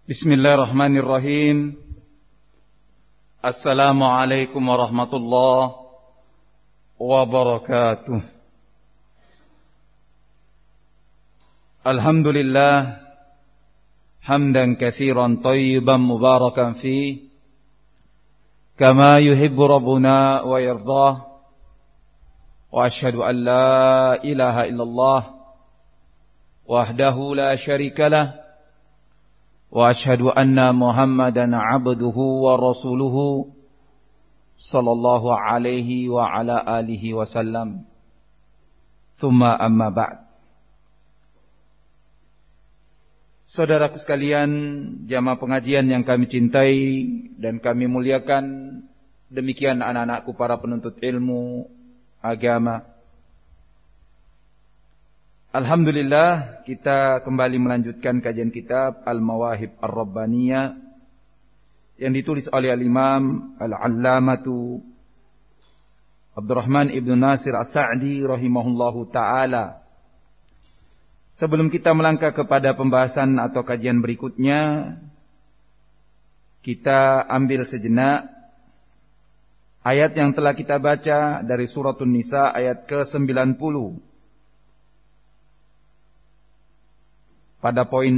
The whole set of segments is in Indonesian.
Bismillahirrahmanirrahim. Assalamualaikum warahmatullahi wabarakatuh. Alhamdulillah hamdan katsiran thayyiban mubarakan fi kama yuhibbu rabbuna wa yardah. Wa asyhadu an la ilaha illallah wahdahu la syarika lah. Wa asyhadu anna Muhammadan abduhu wa rasuluhu sallallahu alaihi wa ala alihi wasallam. Tsumma amma ba'd. Saudaraku sekalian, jamaah pengajian yang kami cintai dan kami muliakan, demikian anak-anakku para penuntut ilmu agama. Alhamdulillah, kita kembali melanjutkan kajian kitab Al-Mawahib Ar-Rabbaniyah yang ditulis oleh Al-Imam Al-Allamatu Abdurrahman Ibn Nasir As-Sa'di rahimahullahu ta'ala. Sebelum kita melangkah kepada pembahasan atau kajian berikutnya, kita ambil sejenak ayat yang telah kita baca dari Suratun Nisa ayat ke-90. Pada poin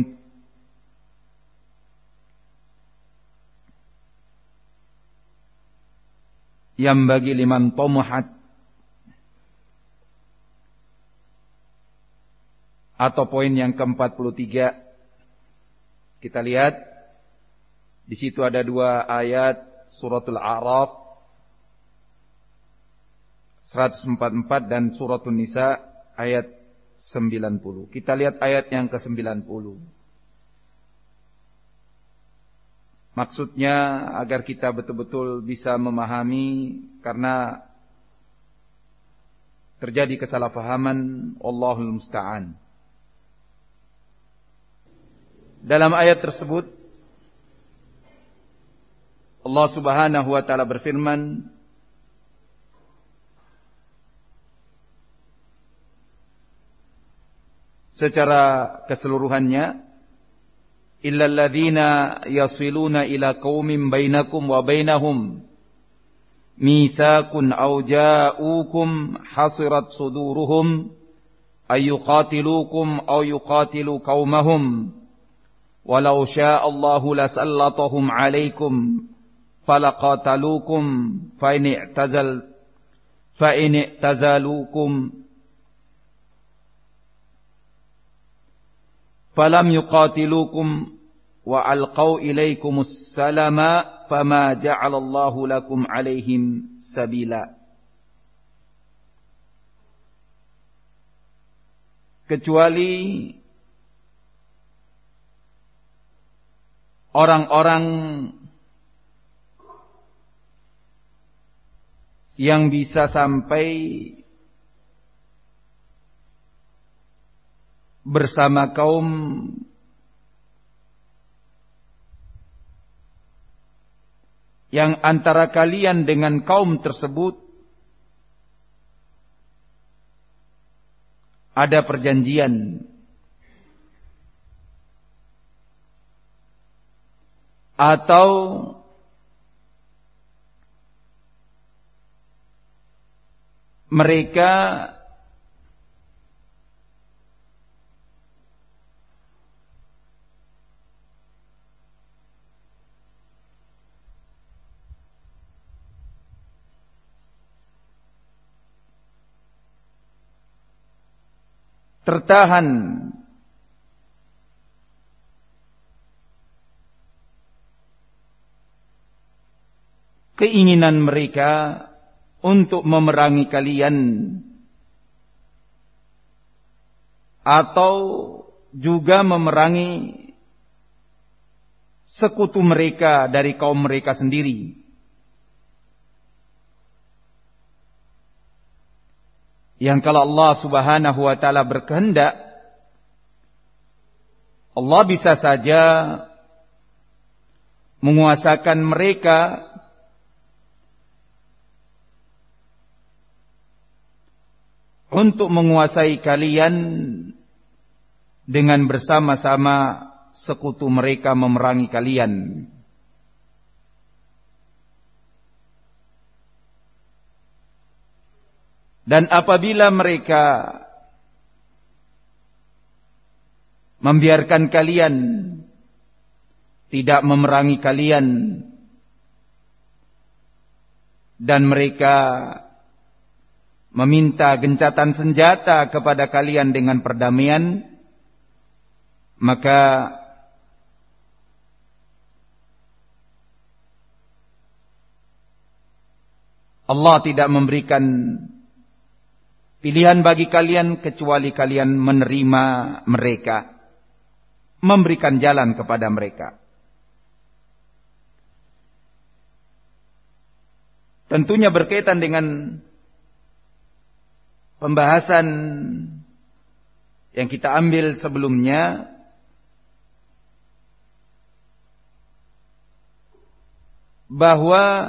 yang bagi liman tomuhat atau poin yang ke-43, kita lihat di situ ada dua ayat Suratul A'raf 144 dan Suratun Nisa ayat 90. Kita lihat ayat yang ke-90. Maksudnya agar kita betul-betul bisa memahami, karena terjadi kesalahpahaman, Allahul musta'an. Dalam ayat tersebut Allah Subhanahu wa taala berfirman, secara keseluruhannya, illal ladzina yasiluna ila qaumin bainakum wa bainahum mitsaqun aw ja'ukum hasirat suduruhum ayyuqatilukum aw yuqatilu qaumahum walau syaa Allahu lasallatahum 'alaikum falaqatalukum fa in i'tazalukum falam yuqatilukum wa alqaw ilaikumus salama fama ja'alallahu lakum alaihim sabila. Kecuali orang-orang yang bisa sampai bersama kaum yang antara kalian dengan kaum tersebut ada perjanjian atau mereka tertahan keinginan mereka untuk memerangi kalian, atau juga memerangi sekutu mereka dari kaum mereka sendiri. Yang kalau Allah Subhanahu wa taala berkehendak, Allah bisa saja menguasakan mereka untuk menguasai kalian dengan bersama-sama sekutu mereka memerangi kalian. Dan apabila mereka membiarkan kalian, tidak memerangi kalian, dan mereka meminta gencatan senjata kepada kalian dengan perdamaian, maka Allah tidak memberikan pilihan bagi kalian kecuali kalian menerima mereka, memberikan jalan kepada mereka. Tentunya berkaitan dengan pembahasan yang kita ambil sebelumnya, bahwa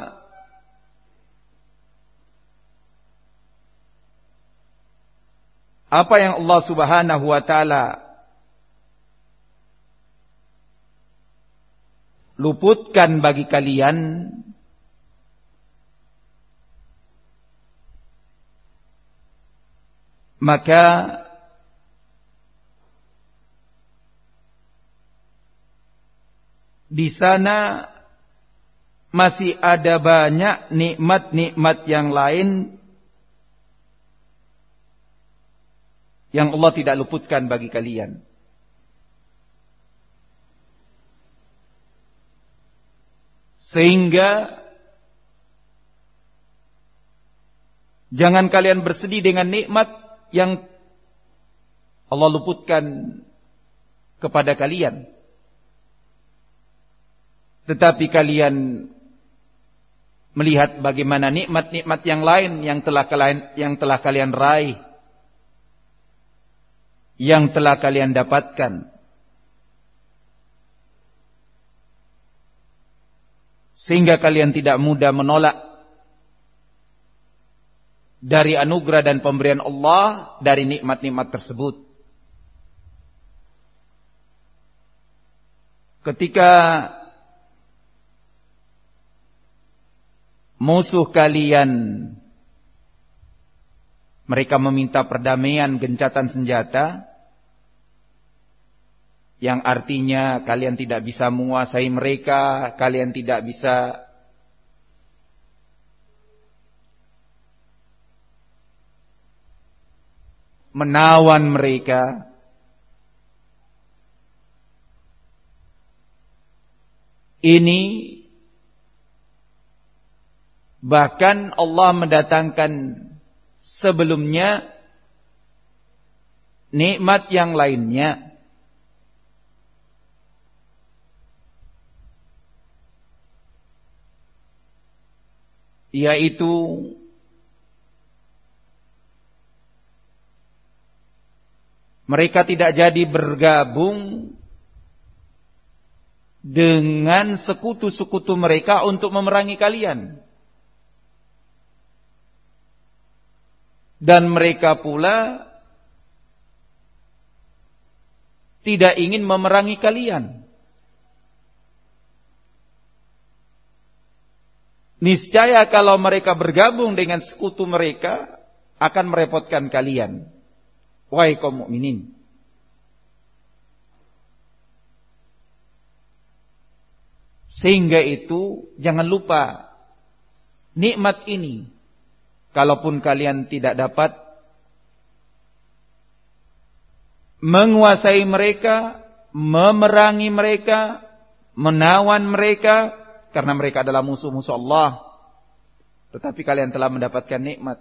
apa yang Allah Subhanahu wa taala luputkan bagi kalian, maka di sana masih ada banyak nikmat-nikmat yang lain yang Allah tidak luputkan bagi kalian. Sehingga jangan kalian bersedih dengan nikmat yang Allah luputkan kepada kalian, tetapi kalian melihat bagaimana nikmat-nikmat yang lain yang telah kalian raih, yang telah kalian dapatkan, sehingga kalian tidak mudah menolak dari anugerah dan pemberian Allah dari nikmat-nikmat tersebut. Ketika musuh kalian mereka meminta perdamaian, gencatan senjata, yang artinya kalian tidak bisa menguasai mereka, kalian tidak bisa menawan mereka, ini bahkan Allah mendatangkan sebelumnya nikmat yang lainnya, yaitu mereka tidak jadi bergabung dengan sekutu-sekutu mereka untuk memerangi kalian. Dan mereka pula tidak ingin memerangi kalian. Niscaya kalau mereka bergabung dengan sekutu mereka akan merepotkan kalian, wahai kaum mukminin. Sehingga itu jangan lupa nikmat ini, kalaupun kalian tidak dapat menguasai mereka, memerangi mereka, menawan mereka, karena mereka adalah musuh-musuh Allah, tetapi kalian telah mendapatkan nikmat.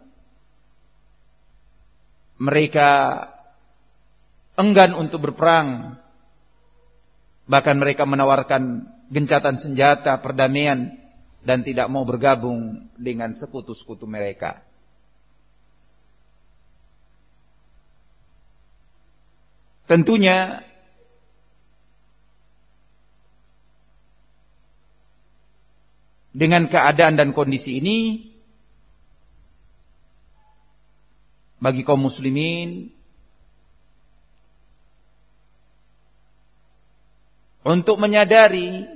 Mereka enggan untuk berperang, bahkan mereka menawarkan gencatan senjata, perdamaian, dan tidak mau bergabung dengan sekutu-sekutu mereka. Tentunya dengan keadaan dan kondisi ini, bagi kaum muslimin untuk menyadari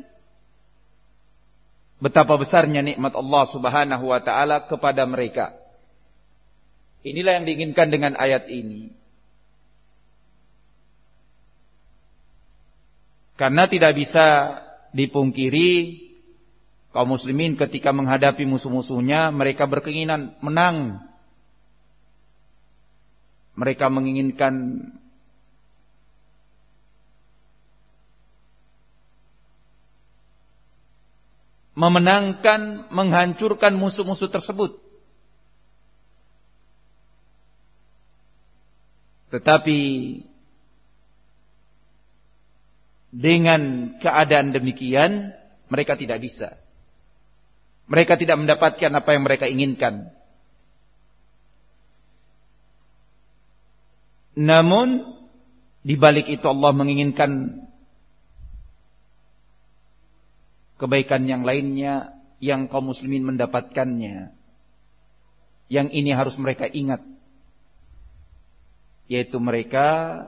betapa besarnya nikmat Allah Subhanahu wa taala kepada mereka. Inilah yang diinginkan dengan ayat ini. Karena tidak bisa dipungkiri kaum muslimin ketika menghadapi musuh-musuhnya, mereka berkeinginan menang. Mereka menginginkan memenangkan, menghancurkan musuh-musuh tersebut. Tetapi dengan keadaan demikian, mereka tidak bisa. Mereka tidak mendapatkan apa yang mereka inginkan. Namun di balik itu Allah menginginkan kebaikan yang lainnya yang kaum muslimin mendapatkannya. Yang ini harus mereka ingat, yaitu mereka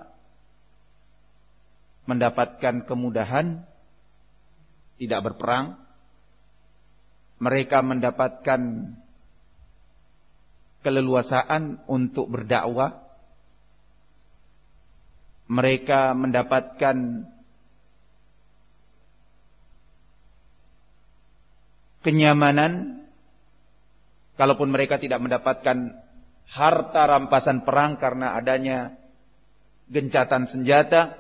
mendapatkan kemudahan tidak berperang. Mereka mendapatkan keleluasaan untuk berdakwah. Mereka mendapatkan kenyamanan. Kalaupun mereka tidak mendapatkan harta rampasan perang karena adanya gencatan senjata,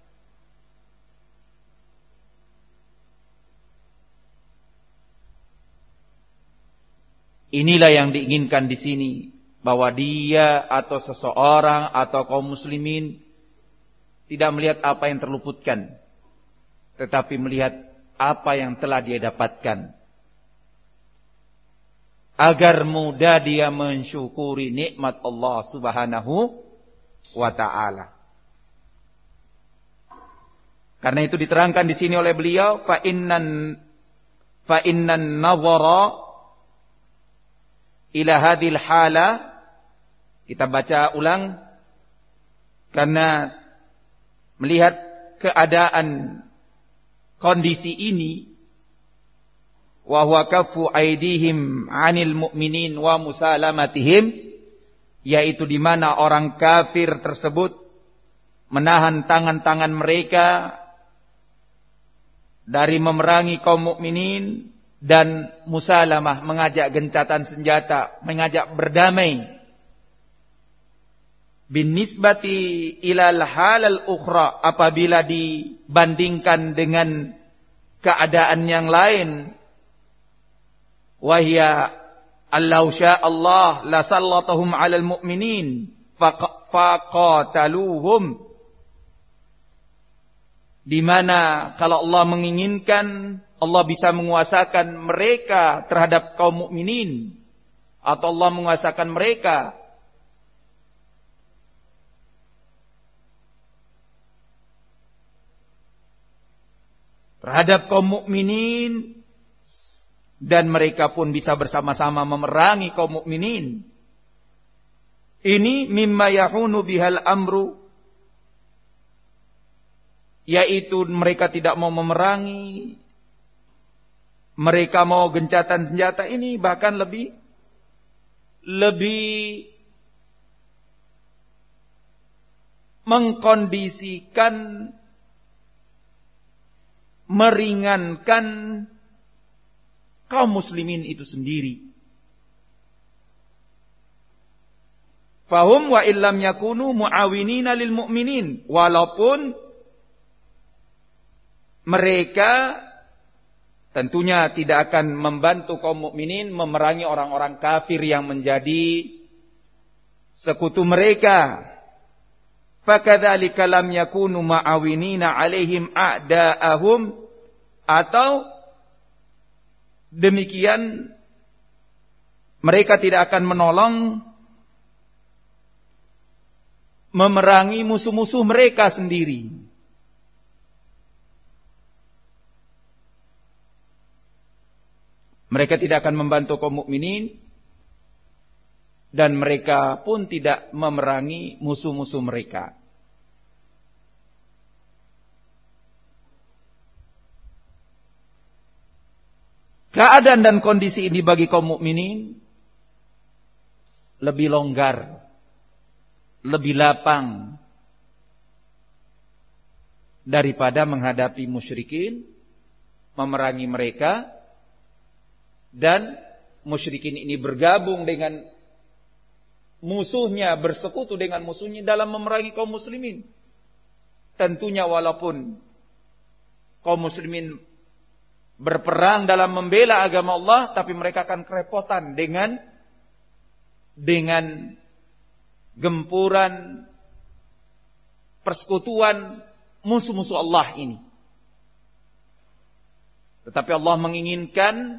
inilah yang diinginkan di sini, bahwa dia atau seseorang atau kaum muslimin tidak melihat apa yang terluputkan, tetapi melihat apa yang telah dia dapatkan, agar mudah dia mensyukuri nikmat Allah Subhanahu wa taala. Karena itu diterangkan di sini oleh beliau, fa innan nadhara ila hadhil hala, kita baca ulang, karena melihat keadaan kondisi ini, wa huwa kaffu aidihim 'anil mu'minin wa musalamatihim, yaitu di mana orang kafir tersebut menahan tangan-tangan mereka dari memerangi kaum mukminin dan musalamah, mengajak gencatan senjata, mengajak berdamai. Bin nisbati ilal halal ukhra, apabila dibandingkan dengan keadaan yang lain, wahya allau sya Allah la sallatahum 'alal mu'minin faqataluhum, di mana kalau Allah menginginkan, Allah bisa menguasakan mereka terhadap kaum mukminin, atau Allah menguasakan mereka terhadap kaum mukminin, dan mereka pun bisa bersama-sama memerangi kaum mukminin. Ini mimma yahunu bihal amru, yaitu mereka tidak mau memerangi, mereka mau gencatan senjata. Ini bahkan lebih mengkondisikan, meringankan kaum muslimin itu sendiri. Fahum wa illam yakunu muawinina lil mu'minin, walaupun mereka tentunya tidak akan membantu kaum mukminin memerangi orang-orang kafir yang menjadi sekutu mereka. Fakadzalika lam yakunu ma'awinina 'alaihim a'da'ahum, atau demikian mereka tidak akan menolong memerangi musuh-musuh mereka sendiri. Mereka tidak akan membantu kaum mukminin, dan mereka pun tidak memerangi musuh-musuh mereka. keadaan dan kondisi ini bagi kaum mukminin lebih longgar, lebih lapang daripada menghadapi musyrikin, memerangi mereka, dan musyrikin ini bergabung dengan musuhnya, bersekutu dengan musuhnya dalam memerangi kaum muslimin. Tentunya walaupun kaum muslimin berperang dalam membela agama Allah, tapi mereka akan kerepotan dengan gempuran persekutuan musuh-musuh Allah ini. Tetapi Allah menginginkan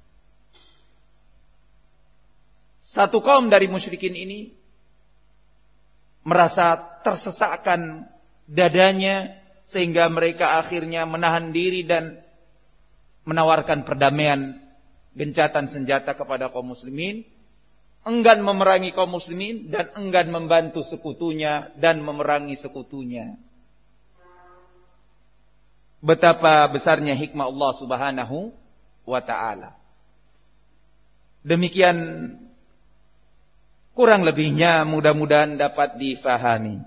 satu kaum dari musyrikin ini merasa tersesakkan dadanya, sehingga mereka akhirnya menahan diri dan menawarkan perdamaian, gencatan senjata kepada kaum muslimin, enggan memerangi kaum muslimin dan enggan membantu sekutunya dan memerangi sekutunya. Betapa besarnya hikmah Allah Subhanahu wa ta'ala. Demikian kurang lebihnya, mudah-mudahan dapat difahami.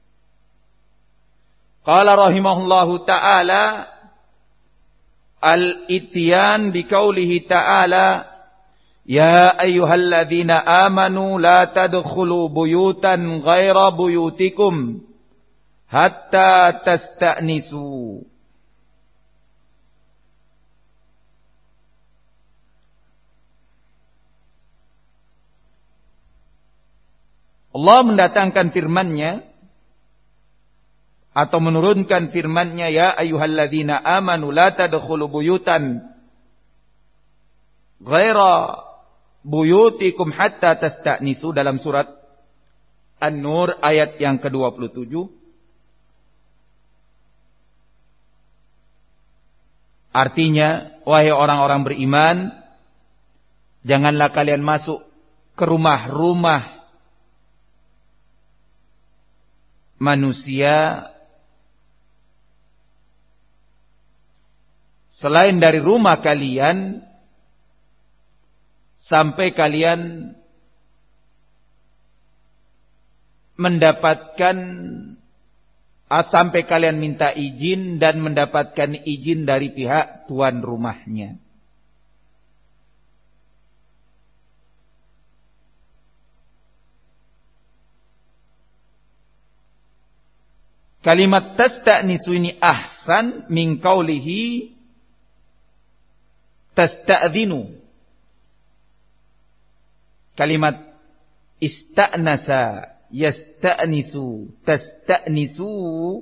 Qala rahimahullahu ta'ala al-ityan biqaulihi ta'ala ya ayyuhalladzina amanu la tadkhulu buyutan ghaira buyutikum hatta tasta'nisu. Allah mendatangkan firman-Nya atau menurunkan firman-Nya, ya ayyuhalladzina amanu la tadkhulu buyutan ghaira buyutikum hatta tasta'nisu, dalam surat An-Nur ayat yang ke-27. Artinya, wahai orang-orang beriman, janganlah kalian masuk ke rumah-rumah manusia selain dari rumah kalian sampai kalian mendapatkan, sampai kalian minta izin dan mendapatkan izin dari pihak tuan rumahnya. Kalimat tasta'nisu ini ahsan min qaulihi tasta'dhinu. Kalimat ista'nasa, yasta'nisu, tasta'nisu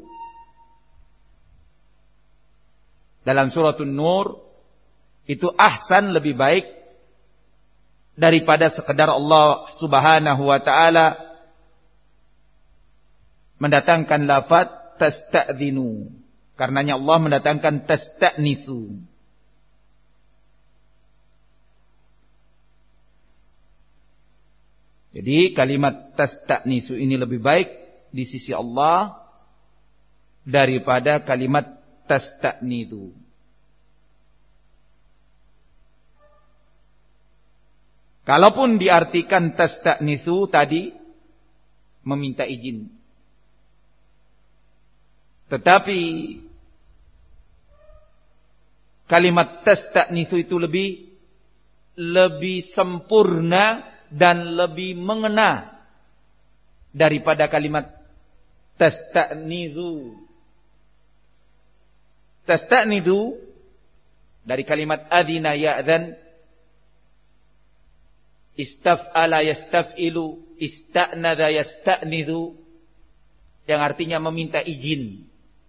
dalam surat An-Nur itu ahsan, lebih baik daripada sekedar Allah Subhanahu wa ta'ala mendatangkan lafaz tasta'dhinu. Karenanya Allah mendatangkan tasta'nisu. Jadi kalimat tasta'nisu ini lebih baik di sisi Allah daripada kalimat tasta'nidu. Kalaupun diartikan tasta'nisu tadi meminta izin, tetapi kalimat tasta'nisu itu lebih sempurna dan lebih mengena daripada kalimat tasta'nizu. Tasta'nidu dari kalimat adzina ya'dzan, istaf'ala yastaf'ilu, ista'nadha yasta'nidhu, yang artinya meminta izin.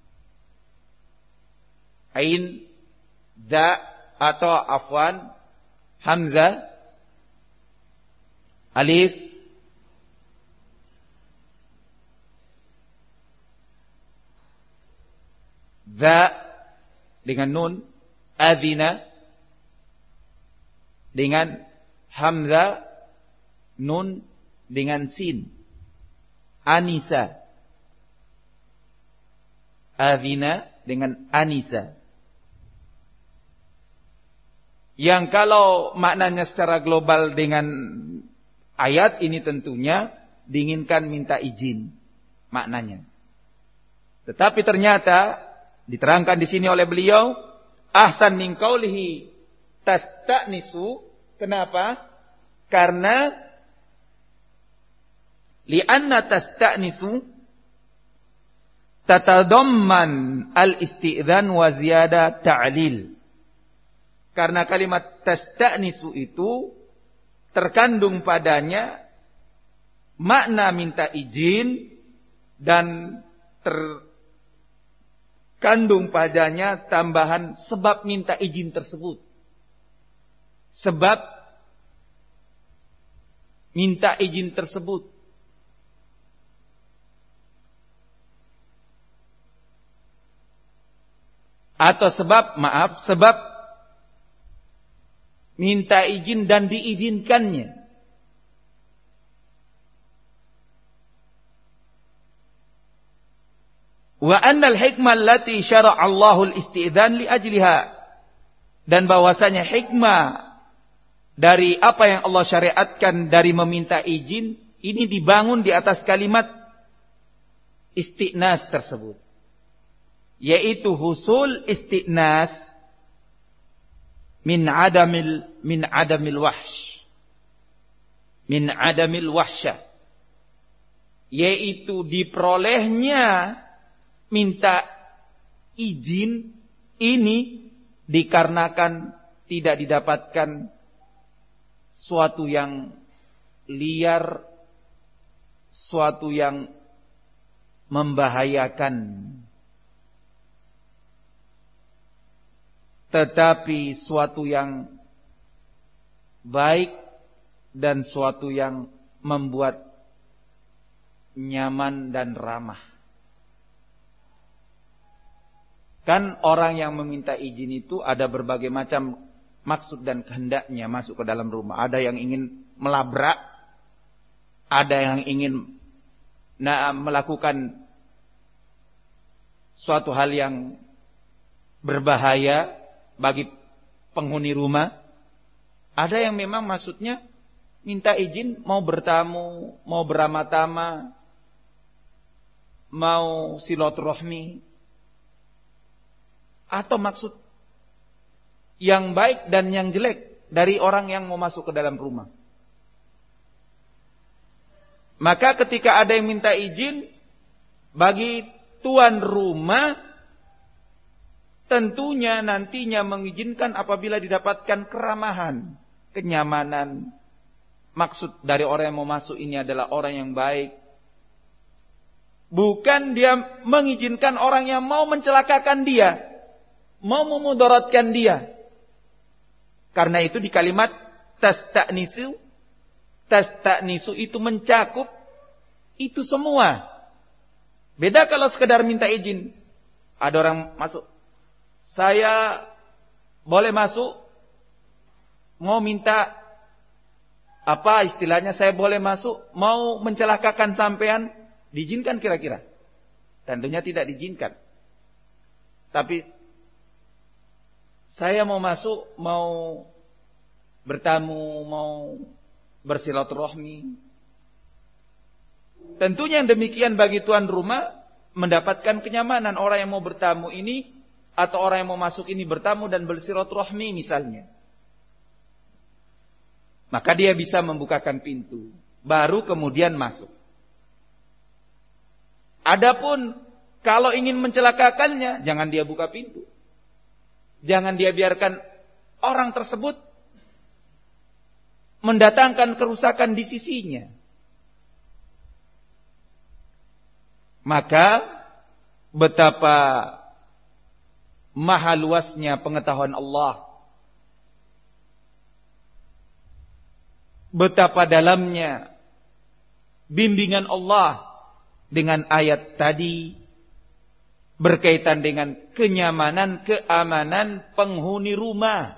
Ain, da, atau afwan, hamzah, alif, dha dengan nun, adzina dengan hamzah, nun dengan sin, anisa, adzina dengan anisa. Yang kalau maknanya secara global dengan ayat ini tentunya diinginkan minta izin maknanya. Tetapi ternyata diterangkan di sini oleh beliau, ahsan min qaulihi tasta'nisu. Kenapa? Karena li'anna tasta'nisu tatadamman al-isti'dzan wa ziyada ta'lil. Karena kalimat tasta'nisu itu terkandung padanya makna minta izin dan terkandung padanya tambahan sebab minta izin tersebut. Sebab minta izin tersebut. Atau sebab minta izin dan diizinkannya. Wa annal hikmah allati syara'a Allahul isti'dzan li ajliha. Dan bahwasanya hikmah dari apa yang Allah syariatkan dari meminta izin ini dibangun di atas kalimat isti'nas tersebut. Yaitu husul isti'nas min adamil wahsh. Min adamil wahsyah. Yaitu diperolehnya minta izin ini dikarenakan tidak didapatkan suatu yang liar, suatu yang membahayakan, tetapi suatu yang baik dan suatu yang membuat nyaman dan ramah. Kan orang yang meminta izin itu ada berbagai macam maksud dan kehendaknya masuk ke dalam rumah. Ada yang ingin melabrak, ada yang ingin melakukan suatu hal yang berbahaya bagi penghuni rumah. Ada yang memang maksudnya minta izin mau bertamu, mau beramah-tamah, mau silaturahmi, atau maksud yang baik dan yang jelek dari orang yang mau masuk ke dalam rumah. Maka ketika ada yang minta izin bagi tuan rumah, tentunya nantinya mengizinkan apabila didapatkan keramahan, kenyamanan. Maksud dari orang yang mau masuk ini adalah orang yang baik. Bukan dia mengizinkan orang yang mau mencelakakan dia, mau memudaratkan dia. Karena itu di kalimat tasta'nisu itu mencakup itu semua. Beda kalau sekedar minta izin. Ada orang masuk, saya boleh masuk, mau minta apa istilahnya, saya boleh masuk, mau mencelakakan sampean, diizinkan kira-kira? Tentunya tidak diizinkan. Tapi saya mau masuk, mau bertamu, mau bersilaturahmi. Tentunya yang demikian bagi tuan rumah mendapatkan kenyamanan. Orang yang mau bertamu ini atau orang yang mau masuk ini bertamu dan bersilaturahmi misalnya, maka dia bisa membukakan pintu, baru kemudian masuk. Adapun kalau ingin mencelakakannya, jangan dia buka pintu. Jangan dia biarkan orang tersebut mendatangkan kerusakan di sisinya. Maka betapa maha luasnya pengetahuan Allah, betapa dalamnya bimbingan Allah dengan ayat tadi berkaitan dengan kenyamanan, keamanan penghuni rumah.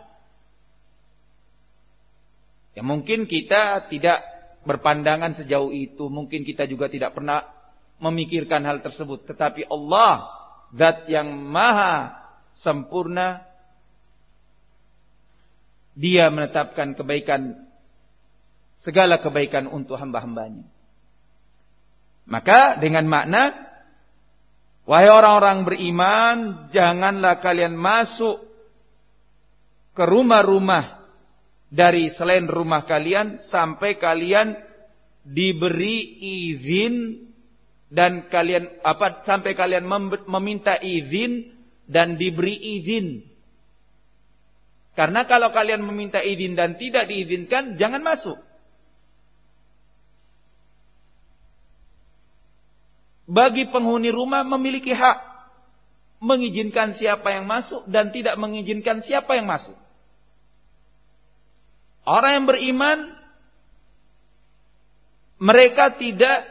Ya mungkin kita tidak berpandangan sejauh itu, mungkin kita juga tidak pernah memikirkan hal tersebut. Tetapi Allah, zat yang maha sempurna, dia menetapkan kebaikan, segala kebaikan untuk hamba-hambanya. Maka dengan makna, wahai orang-orang beriman, janganlah kalian masuk ke rumah-rumah dari selain rumah kalian sampai kalian diberi izin dan sampai kalian meminta izin dan diberi izin. Karena kalau kalian meminta izin dan tidak diizinkan, jangan masuk. Bagi penghuni rumah memiliki hak mengizinkan siapa yang masuk dan tidak mengizinkan siapa yang masuk. Orang yang beriman, mereka tidak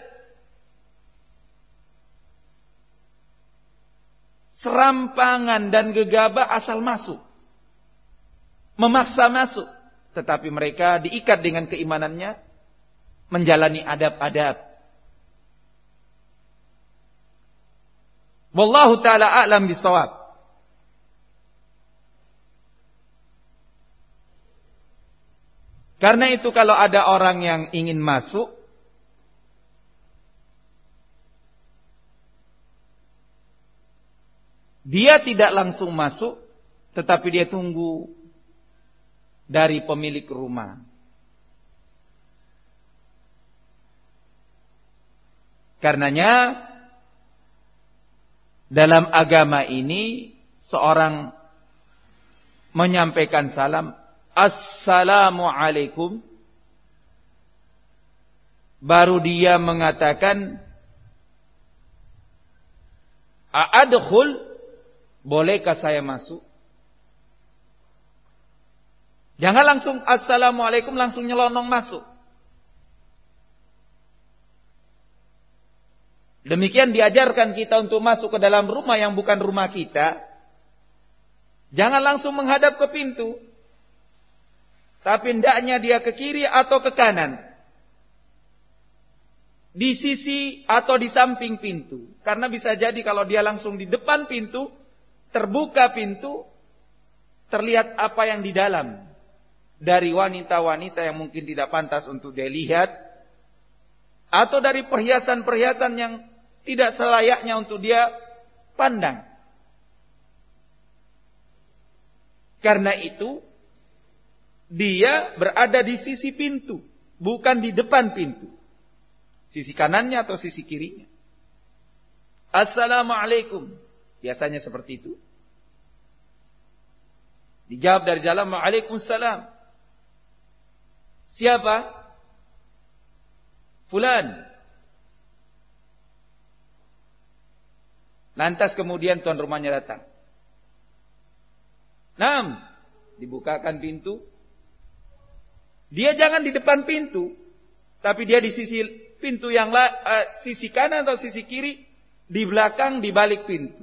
serampangan dan gegabah asal masuk, memaksa masuk, tetapi mereka diikat dengan keimanannya, menjalani adab-adab. Wallahu ta'ala a'lam bishawab. Karena itu kalau ada orang yang ingin masuk, dia tidak langsung masuk, tetapi dia tunggu dari pemilik rumah. Karenanya dalam agama ini seorang menyampaikan salam, Assalamualaikum, baru dia mengatakan, A'adkhul, bolehkah saya masuk? Jangan langsung Assalamualaikum langsung nyelonong masuk. Demikian diajarkan kita untuk masuk ke dalam rumah yang bukan rumah kita. Jangan langsung menghadap ke pintu, tapi hendaknya dia ke kiri atau ke kanan, di sisi atau di samping pintu. Karena bisa jadi kalau dia langsung di depan pintu, terbuka pintu, terlihat apa yang di dalam dari wanita-wanita yang mungkin tidak pantas untuk dia lihat, atau dari perhiasan-perhiasan yang tidak selayaknya untuk dia pandang. Karena itu dia berada di sisi pintu, bukan di depan pintu, sisi kanannya atau sisi kirinya. Assalamualaikum, biasanya seperti itu. Dijawab dari dalam, Waalaikumsalam. Siapa? Fulan. Lantas kemudian tuan rumahnya datang. Naam, dibukakan pintu. Dia jangan di depan pintu, tapi dia di sisi pintu yang sisi kanan atau sisi kiri, di belakang, di balik pintu.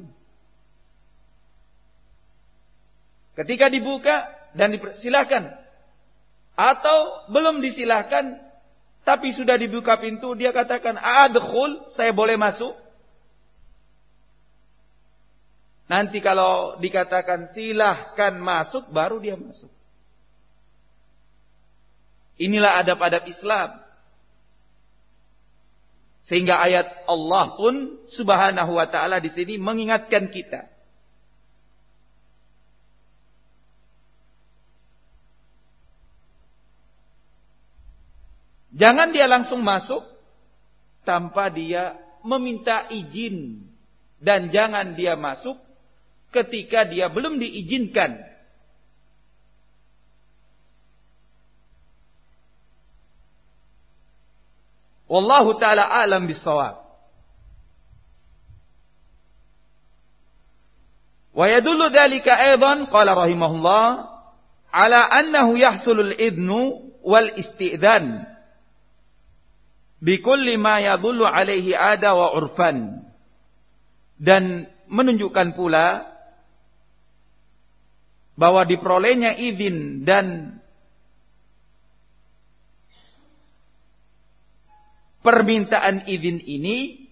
Ketika dibuka dan dipersilahkan, atau belum disilahkan, tapi sudah dibuka pintu, dia katakan, A'adkhul, saya boleh masuk? Nanti kalau dikatakan silahkan masuk, baru dia masuk. Inilah adab-adab Islam. Sehingga ayat Allah pun subhanahu wa ta'ala di sini mengingatkan kita. Jangan dia langsung masuk tanpa dia meminta izin. Dan jangan dia masuk ketika dia belum diizinkan. Wallahu ta'ala a'lam bis-shawab. Wa yadullu dhalika aidan qala rahimahullah ala annahu yahsulul idnu wal isti'dhan bi kulli ma yadullu alaihi ada wa urfan. Dan menunjukkan pula bahwa diperolehnya izin dan permintaan izin ini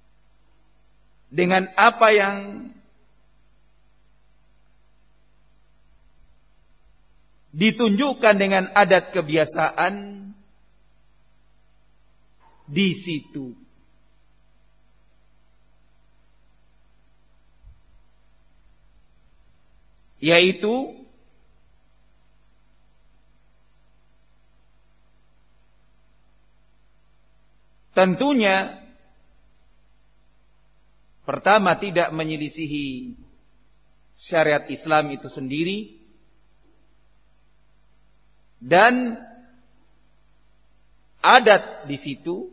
dengan apa yang ditunjukkan dengan adat kebiasaan di situ. Yaitu tentunya pertama tidak menyelisihi syariat Islam itu sendiri, dan adat di situ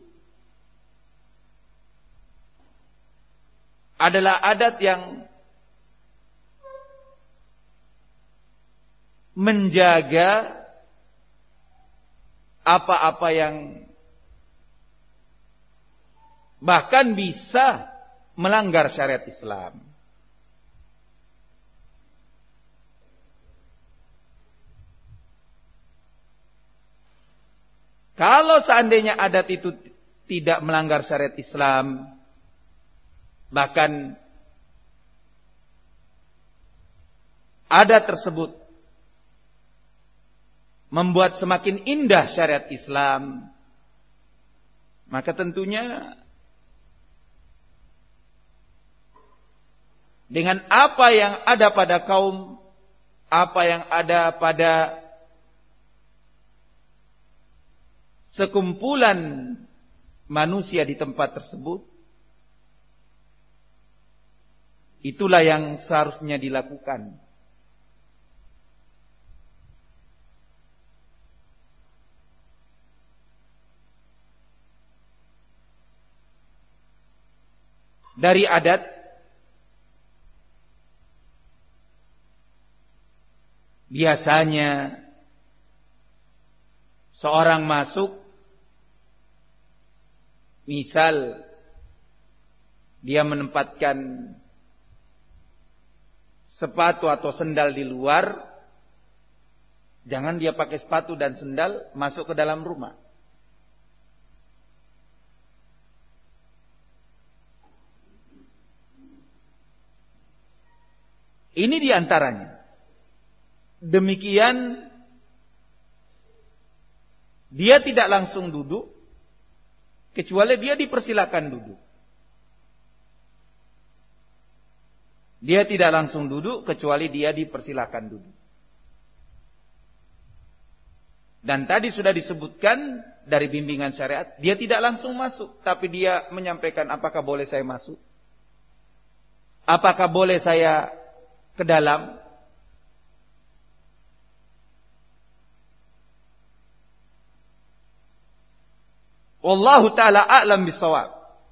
adalah adat yang menjaga apa-apa yang bahkan bisa melanggar syariat Islam. Kalau seandainya adat itu tidak melanggar syariat Islam, bahkan adat tersebut membuat semakin indah syariat Islam, maka tentunya dengan apa yang ada pada kaum, apa yang ada pada sekumpulan manusia di tempat tersebut, itulah yang seharusnya dilakukan. Dari adat biasanya seorang masuk, misal dia menempatkan sepatu atau sendal di luar, jangan dia pakai sepatu dan sendal masuk ke dalam rumah. Ini diantaranya. Demikian dia tidak langsung duduk, kecuali dia dipersilakan duduk. Dia tidak langsung duduk, kecuali dia dipersilakan duduk. Dan tadi sudah disebutkan dari bimbingan syariat, dia tidak langsung masuk, tapi dia menyampaikan, apakah boleh saya masuk? Apakah boleh saya ke dalam? Wallahu ta'ala a'lam bisawab.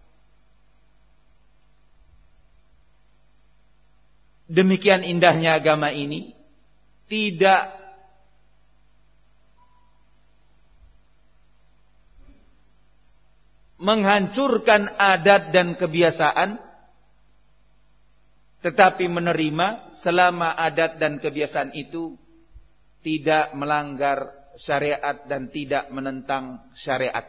Demikian indahnya agama ini, tidak menghancurkan adat dan kebiasaan, tetapi menerima selama adat dan kebiasaan itu tidak melanggar syariat dan tidak menentang syariat.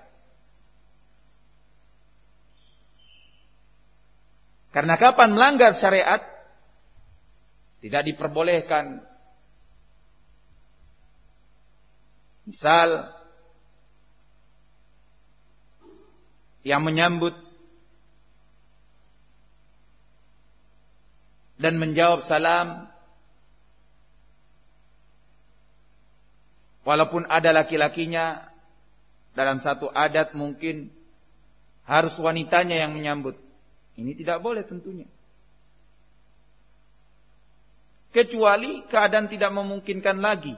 Karena kapan melanggar syariat, tidak diperbolehkan. Misal, yang menyambut dan menjawab salam, walaupun ada laki-lakinya, dalam satu adat mungkin harus wanitanya yang menyambut. Ini tidak boleh tentunya. Kecuali keadaan tidak memungkinkan lagi.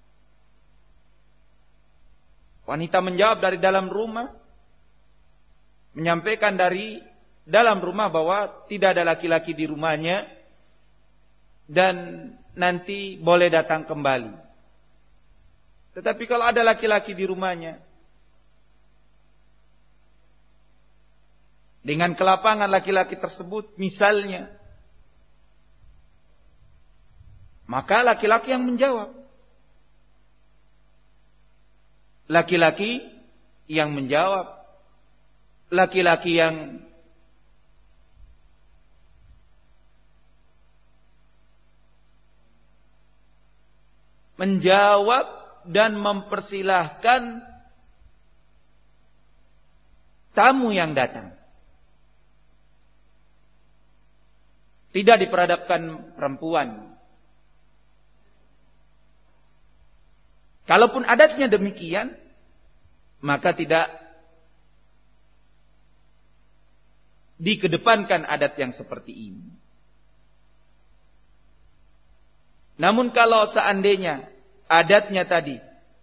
Wanita menjawab dari dalam rumah, menyampaikan dari dalam rumah bahwa tidak ada laki-laki di rumahnya dan nanti boleh datang kembali. Tetapi kalau ada laki-laki di rumahnya, dengan kelapangan laki-laki tersebut misalnya, maka laki-laki yang menjawab. Laki-laki yang menjawab. Laki-laki yang menjawab dan mempersilahkan tamu yang datang. Tidak diperhadapkan perempuan. Kalaupun adatnya demikian, maka tidak dikedepankan adat yang seperti ini. Namun kalau seandainya adatnya tadi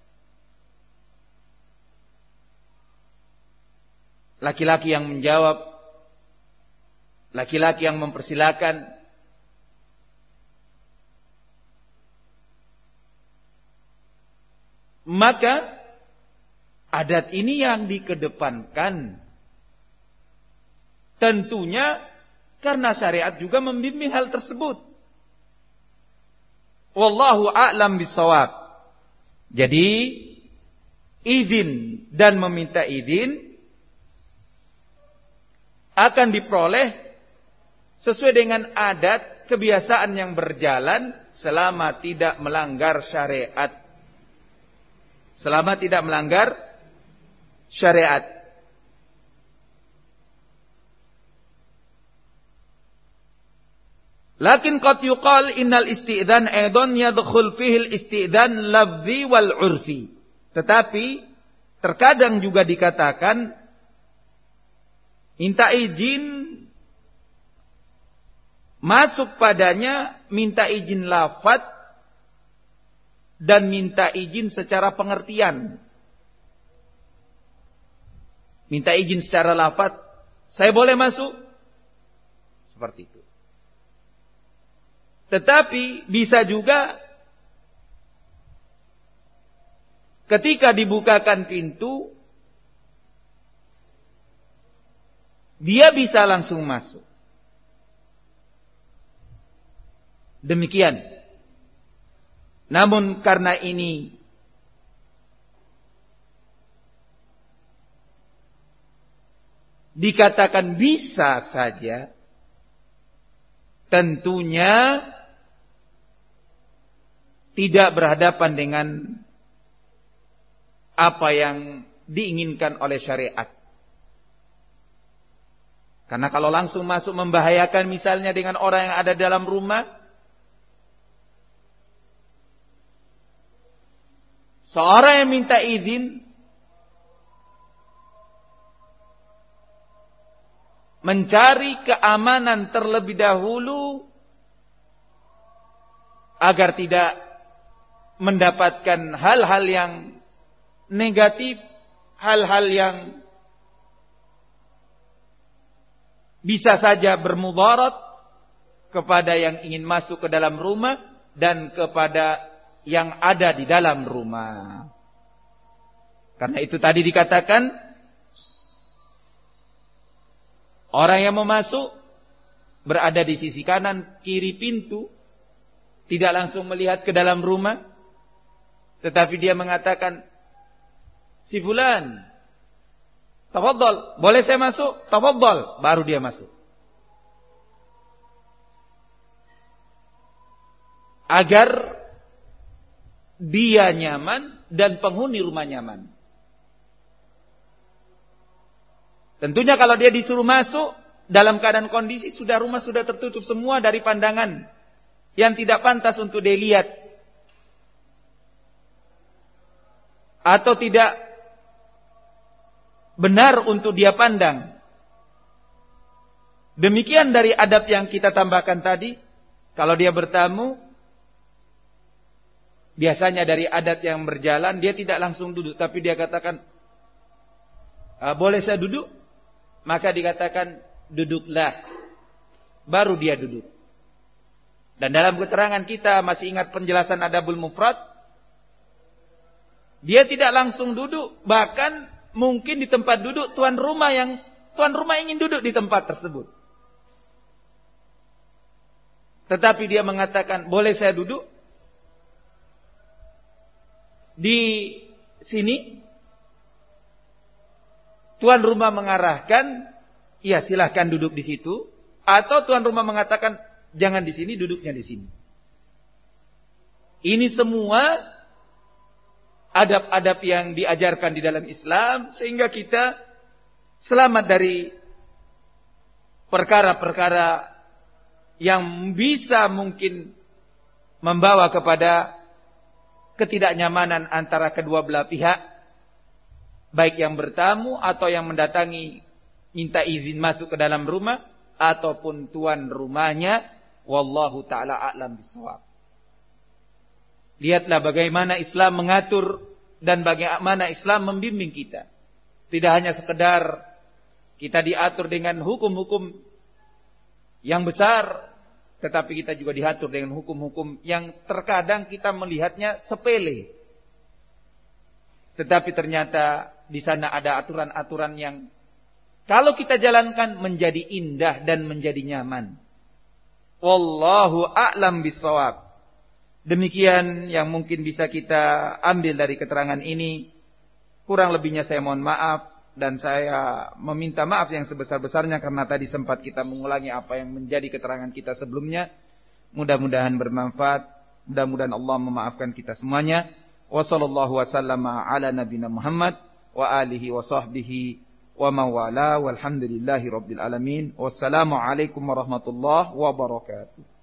laki-laki yang menjawab, laki-laki yang mempersilakan, maka adat ini yang dikedepankan. Tentunya karena syariat juga membimbing hal tersebut. Wallahu a'lam bissawab. Jadi izin dan meminta izin akan diperoleh sesuai dengan adat kebiasaan yang berjalan selama tidak melanggar syariat. Selama tidak melanggar syariat. Lakin qad yuqal innal isti'dzan aidan yadkhul fihi al-isti'dzan lafzi wal 'urfi. Tetapi terkadang juga dikatakan minta izin masuk padanya minta izin lafaz dan minta izin secara pengertian. Minta izin secara lafaz, saya boleh masuk? Seperti itu. Tetapi bisa juga ketika dibukakan pintu, dia bisa langsung masuk. Demikian. Namun karena ini dikatakan bisa saja, tentunya tidak berhadapan dengan apa yang diinginkan oleh syariat. Karena kalau langsung masuk membahayakan misalnya dengan orang yang ada dalam rumah, seorang yang minta izin mencari keamanan terlebih dahulu agar tidak mendapatkan hal-hal yang negatif, hal-hal yang bisa saja bermudarat kepada yang ingin masuk ke dalam rumah dan kepada yang ada di dalam rumah. Karena itu tadi dikatakan orang yang mau masuk berada di sisi kanan kiri pintu, tidak langsung melihat ke dalam rumah, tetapi dia mengatakan, si fulan, tafadhal, boleh saya masuk? Tafadhal, baru dia masuk. Agar dia nyaman dan penghuni rumah nyaman. Tentunya kalau dia disuruh masuk dalam keadaan kondisi rumah sudah tertutup semua dari pandangan yang tidak pantas untuk dilihat atau tidak benar untuk dia pandang. Demikian dari adab yang kita tambahkan tadi, kalau dia bertamu, biasanya dari adat yang berjalan, dia tidak langsung duduk, tapi dia katakan, boleh saya duduk? Maka dikatakan, duduklah. Baru dia duduk. Dan dalam keterangan kita masih ingat penjelasan Adabul Mufrad, dia tidak langsung duduk, bahkan mungkin di tempat duduk tuan rumah ingin duduk di tempat tersebut. Tetapi dia mengatakan, boleh saya duduk di sini? Tuan rumah mengarahkan, ya silahkan duduk di situ. Atau tuan rumah mengatakan, jangan di sini, duduknya di sini. Ini semua adab-adab yang diajarkan di dalam Islam sehingga kita selamat dari perkara-perkara yang bisa mungkin membawa kepada ketidaknyamanan antara kedua belah pihak, baik yang bertamu atau yang mendatangi minta izin masuk ke dalam rumah ataupun tuan rumahnya. Wallahu ta'ala a'lam bishawab. Lihatlah bagaimana Islam mengatur dan bagaimana Islam membimbing kita. Tidak hanya sekedar kita diatur dengan hukum-hukum yang besar, tetapi kita juga diatur dengan hukum-hukum yang terkadang kita melihatnya sepele. Tetapi ternyata di sana ada aturan-aturan yang kalau kita jalankan menjadi indah dan menjadi nyaman. Wallahu a'lam bishawab. Demikian yang mungkin bisa kita ambil dari keterangan ini. Kurang lebihnya saya mohon maaf. Dan saya meminta maaf yang sebesar-besarnya karena tadi sempat kita mengulangi apa yang menjadi keterangan kita sebelumnya. Mudah-mudahan bermanfaat. Mudah-mudahan Allah memaafkan kita semuanya. Wa sallallahu wasallama ala nabina Muhammad wa alihi wa sahbihi wa mawala walhamdulillahi rabbil alamin. Wassalamualaikum warahmatullahi wabarakatuh.